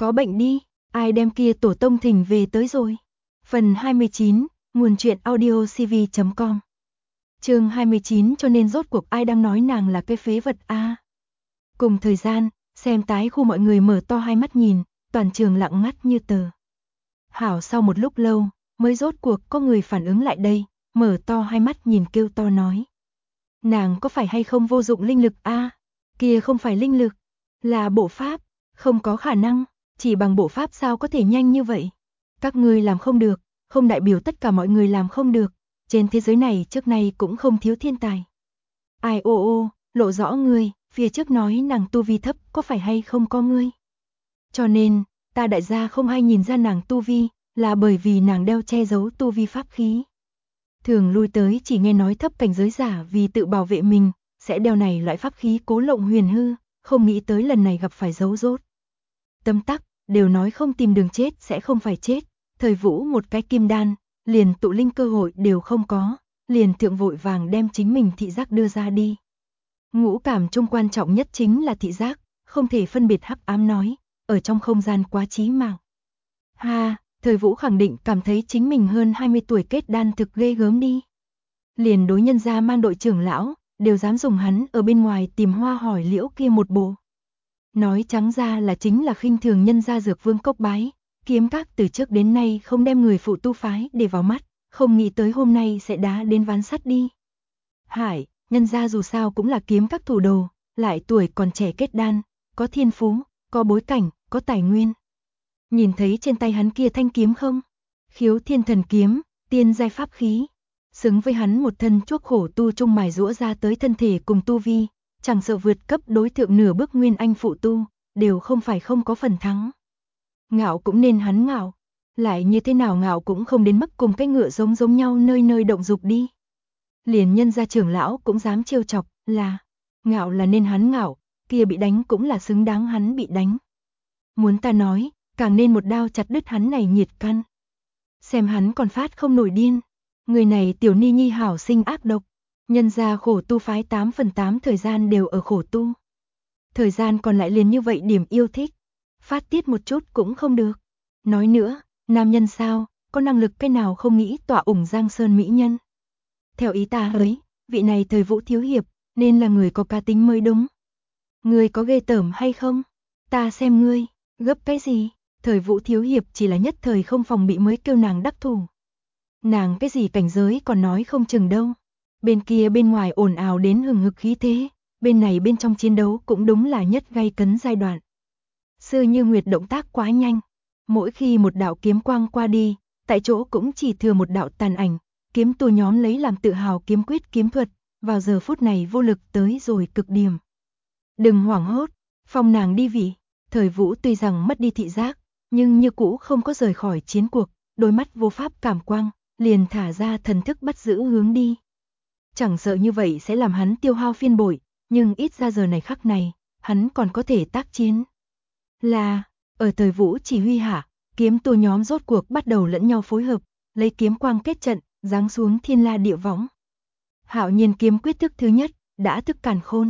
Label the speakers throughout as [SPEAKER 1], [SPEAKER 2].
[SPEAKER 1] Có bệnh đi, ai đem kia tổ tông thỉnh về tới rồi. Phần 29, nguồn truyện audiocv.com. Chương 29, cho nên rốt cuộc ai đang nói nàng là cái phế vật a. Cùng thời gian, xem tái khu mọi người mở to hai mắt nhìn, toàn trường lặng ngắt như tờ. Hảo sau một lúc lâu, mới rốt cuộc có người phản ứng lại đây, mở to hai mắt nhìn kêu to nói. Nàng có phải hay không vô dụng linh lực a? Kia không phải linh lực, là bộ pháp, không có khả năng, chỉ bằng bộ pháp sao có thể nhanh như vậy? Các ngươi làm không được, không đại biểu tất cả mọi người làm không được, trên thế giới này trước nay cũng không thiếu thiên tài. Ai ô, lộ rõ ngươi, phía trước nói nàng tu vi thấp có phải hay không có ngươi? Cho nên, ta đại gia không ai nhìn ra nàng tu vi, là bởi vì nàng đeo che giấu tu vi pháp khí. Thường lui tới chỉ nghe nói thấp cảnh giới giả vì tự bảo vệ mình, sẽ đeo này loại pháp khí cố lộng huyền hư, không nghĩ tới lần này gặp phải dấu rốt. Tâm tắc, đều nói không tìm đường chết sẽ không phải chết, thời Vũ một cái kim đan, liền tụ linh cơ hội đều không có, liền thượng vội vàng đem chính mình thị giác đưa ra đi. Ngũ cảm trung quan trọng nhất chính là thị giác, không thể phân biệt hắc ám nói, ở trong không gian quá chí mạng. Ha, thời Vũ khẳng định cảm thấy chính mình hơn 20 tuổi kết đan thực ghê gớm đi. Liền đối nhân gia mang đội trưởng lão, đều dám dùng hắn ở bên ngoài tìm hoa hỏi liễu kia một bộ. Nói trắng ra là chính là khinh thường nhân gia dược vương cốc bái, kiếm các từ trước đến nay không đem người phụ tu phái để vào mắt, không nghĩ tới hôm nay sẽ đá đến ván sắt đi. Hải, nhân gia dù sao cũng là kiếm các thủ đồ, lại tuổi còn trẻ kết đan, có thiên phú, có bối cảnh, có tài nguyên. Nhìn thấy trên tay hắn kia thanh kiếm không? Khiếu thiên thần kiếm, tiên giai pháp khí. Xứng với hắn một thân chuốc khổ tu trung mài rũa ra tới thân thể cùng tu vi, chẳng sợ vượt cấp đối thượng nửa bước nguyên anh phụ tu, đều không phải không có phần thắng. Ngạo cũng nên hắn ngạo, lại như thế nào ngạo cũng không đến mức cùng cái ngựa giống nhau nơi nơi động dục đi. Liền nhân gia trưởng lão cũng dám trêu chọc, là ngạo là nên hắn ngạo, kia bị đánh cũng là xứng đáng hắn bị đánh. Muốn ta nói, càng nên một đao chặt đứt hắn này nhiệt căn. Xem hắn còn phát không nổi điên. Người này tiểu ni nhi hảo sinh ác độc, nhân gia khổ tu phái 8/8 thời gian đều ở khổ tu. Thời gian còn lại liền như vậy điểm yêu thích, phát tiết một chút cũng không được. Nói nữa, nam nhân sao, có năng lực cái nào không nghĩ tỏa ủng Giang Sơn mỹ nhân. Theo ý ta ấy, vị này thời Vũ thiếu hiệp, nên là người có cá tính mới đúng. Ngươi có ghê tởm hay không? Ta xem ngươi, gấp cái gì? Thời Vũ thiếu hiệp chỉ là nhất thời không phòng bị mới kêu nàng đắc thủ. Nàng cái gì cảnh giới còn nói không chừng đâu. Bên kia bên ngoài ồn ào đến hừng hực khí thế, bên này bên trong chiến đấu cũng đúng là nhất gay cấn giai đoạn. Sư Như Nguyệt động tác quá nhanh, mỗi khi một đạo kiếm quang qua đi, tại chỗ cũng chỉ thừa một đạo tàn ảnh, kiếm tu nhóm lấy làm tự hào kiếm quyết kiếm thuật, vào giờ phút này vô lực tới rồi cực điểm. Đừng hoảng hốt, phong nàng đi vị, thời Vũ tuy rằng mất đi thị giác, nhưng như cũ không có rời khỏi chiến cuộc, đôi mắt vô pháp cảm quang, liền thả ra thần thức bắt giữ hướng đi. Chẳng sợ như vậy sẽ làm hắn tiêu hao phiên bội, nhưng ít ra giờ này khắc này, hắn còn có thể tác chiến. Là, ở thời Vũ chỉ huy hạ, kiếm tu nhóm rốt cuộc bắt đầu lẫn nhau phối hợp, lấy kiếm quang kết trận, giáng xuống thiên la địa võng. Hạo Nhiên kiếm quyết thức thứ nhất, đã thức càn khôn.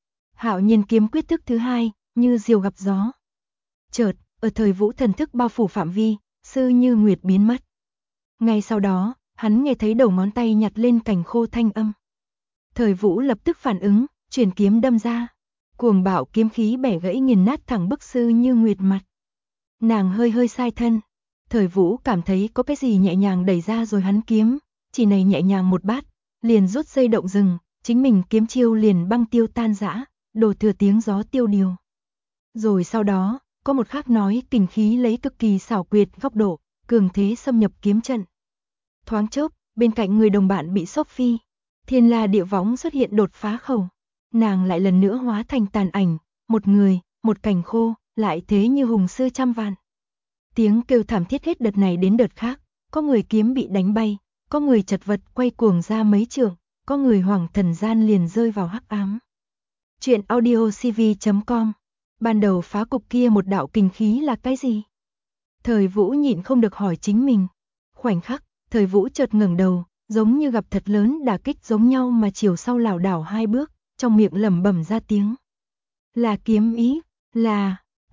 [SPEAKER 1] Hạo Nhiên kiếm quyết thức thứ hai, như diều gặp gió. Chợt, ở thời Vũ thần thức bao phủ phạm vi, Sư Như Nguyệt biến mất. Ngay sau đó, hắn nghe thấy đầu ngón tay nhặt lên cành khô thanh âm. Thời Vũ lập tức phản ứng, chuyển kiếm đâm ra. Cuồng bạo kiếm khí bẻ gãy nghiền nát thẳng bức Sư Như Nguyệt mặt. Nàng hơi hơi sai thân. Thời Vũ cảm thấy có cái gì nhẹ nhàng đẩy ra rồi hắn kiếm, chỉ này nhẹ nhàng một bát, liền rút dây động rừng, chính mình kiếm chiêu liền băng tiêu tan rã, đổ thừa tiếng gió tiêu điều. Rồi sau đó, có một khắc nói kình khí lấy cực kỳ xảo quyệt góc độ, cường thế xâm nhập kiếm trận. Thoáng chốc, bên cạnh người đồng bạn bị sốc phi, thiên la địa võng xuất hiện đột phá khẩu. Nàng lại lần nữa hóa thành tàn ảnh, một người, một cành khô, lại thế như hùng sư trăm vạn. Tiếng kêu thảm thiết hết đợt này đến đợt khác, có người kiếm bị đánh bay, có người chật vật quay cuồng ra mấy trượng, có người hoảng thần gian liền rơi vào hắc ám. Chuyện audiocv.com. Ban đầu phá cục kia một đạo kình khí là cái gì? Thời Vũ nhịn không được hỏi chính mình. Khoảnh khắc, Thời Vũ chợt ngẩng đầu, giống như gặp thật lớn đả kích giống nhau mà chiều sau lảo đảo hai bước, trong miệng lẩm bẩm ra tiếng. Là kiếm ý, là...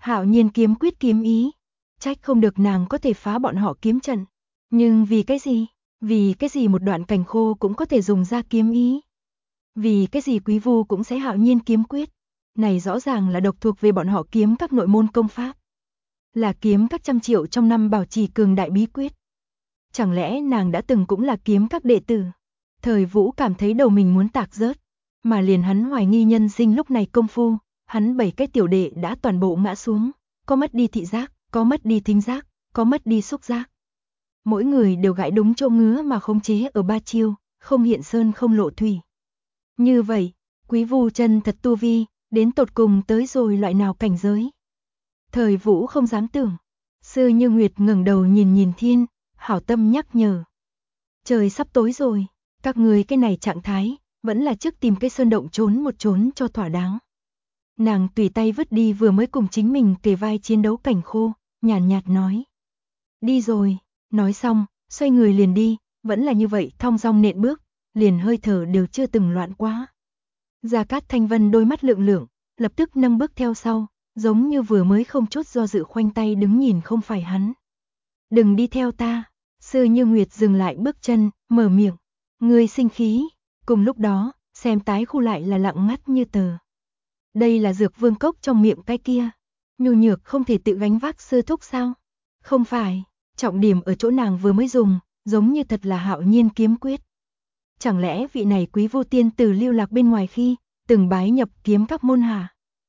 [SPEAKER 1] Hạo nhiên kiếm quyết kiếm ý. Trách không được nàng có thể phá bọn họ kiếm trận. Nhưng vì cái gì? Vì cái gì một đoạn cành khô cũng có thể dùng ra kiếm ý? Vì cái gì Quý Vu cũng sẽ hạo nhiên kiếm quyết? Này rõ ràng là độc thuộc về bọn họ kiếm các nội môn công pháp. Là kiếm các trăm triệu trong năm bảo trì cường đại bí quyết. Chẳng lẽ nàng đã từng cũng là kiếm các đệ tử? Thời Vũ cảm thấy đầu mình muốn tạc rớt, mà liền hắn hoài nghi nhân sinh lúc này công phu, hắn 7 cái tiểu đệ đã toàn bộ ngã xuống, có mất đi thị giác, có mất đi thính giác, có mất đi xúc giác. Mỗi người đều gãi đúng chỗ ngứa mà khống chế ở 3 chiêu, không hiện sơn không lộ thủy. Như vậy, Quý Vu chân thật tu vi, đến tột cùng tới rồi loại nào cảnh giới? Thời Vũ không dám tưởng. Sư Như Nguyệt ngẩng đầu nhìn nhìn thiên, hảo tâm nhắc nhở. Trời sắp tối rồi, các người cái này trạng thái, vẫn là trước tìm cái sơn động trốn một trốn cho thỏa đáng. Nàng tùy tay vứt đi vừa mới cùng chính mình kề vai chiến đấu cảnh khô, nhàn nhạt nói. Đi rồi, nói xong, xoay người liền đi, vẫn là như vậy thong dong nện bước, liền hơi thở đều chưa từng loạn quá. Gia Cát Thanh Vân đôi mắt lượng lượng, lập tức nâng bước theo sau, giống như vừa mới không chút do dự khoanh tay đứng nhìn không phải hắn. Đừng đi theo ta. Sư Như Nguyệt dừng lại bước chân, mở miệng. Ngươi sinh khí. Cùng lúc đó, xem tái khu lại là lặng ngắt như tờ. Đây là dược vương cốc trong miệng cái kia. Nhu nhược không thể tự gánh vác sư thúc sao? Không phải, trọng điểm ở chỗ nàng vừa mới dùng, giống như thật là hạo nhiên kiếm quyết. Chẳng lẽ vị này Quý Vu tiên tử lưu lạc bên ngoài khi, từng bái nhập kiếm các môn hả?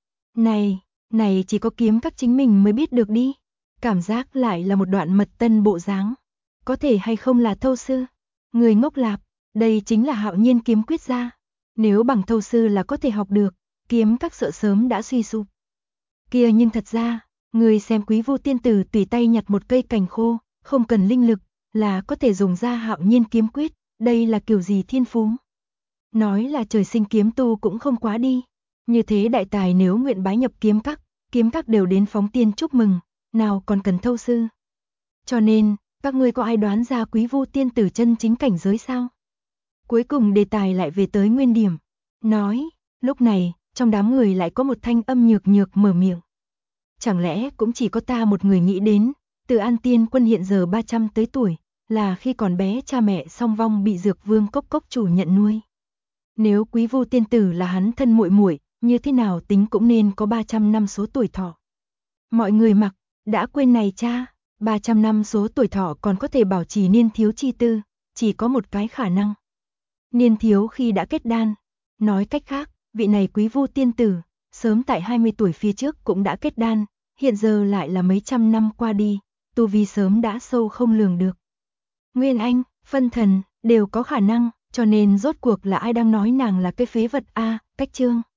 [SPEAKER 1] Này chỉ có kiếm các chính mình mới biết được đi. Cảm giác lại là một đoạn mật tân bộ dáng. Có thể hay không là thâu sư? Người ngốc lạp, đây chính là hạo nhiên kiếm quyết ra. Nếu bằng thâu sư là có thể học được, kiếm các sợ sớm đã suy sụp. Kia nhưng thật ra, người xem Quý Vu tiên tử tùy tay nhặt một cây cành khô, không cần linh lực, là có thể dùng ra hạo nhiên kiếm quyết, đây là kiểu gì thiên phú? Nói là trời sinh kiếm tu cũng không quá đi. Như thế đại tài nếu nguyện bái nhập kiếm các đều đến phóng tiên chúc mừng, nào còn cần thâu sư. Cho nên, các ngươi có ai đoán ra Quý Vu tiên tử chân chính cảnh giới sao? Cuối cùng đề tài lại về tới nguyên điểm. Nói, lúc này, trong đám người lại có một thanh âm nhược nhược mở miệng. Chẳng lẽ cũng chỉ có ta một người nghĩ đến, Từ An Tiên Quân hiện giờ 300 tới tuổi, là khi còn bé cha mẹ song vong bị Dược Vương Cốc Cốc chủ nhận nuôi. Nếu Quý Vu tiên tử là hắn thân muội muội, như thế nào tính cũng nên có 300 năm số tuổi thọ. Mọi người mặc, đã quên này cha, 300 năm số tuổi thọ còn có thể bảo trì niên thiếu chi tư, chỉ có một cái khả năng. Niên thiếu khi đã kết đan. Nói cách khác, vị này Quý Vu tiên tử, sớm tại 20 tuổi phía trước cũng đã kết đan, hiện giờ lại là mấy trăm năm qua đi, tu vi sớm đã sâu không lường được. Nguyên Anh, phân thần, đều có khả năng, cho nên rốt cuộc là ai đang nói nàng là cái phế vật a? Cách chương.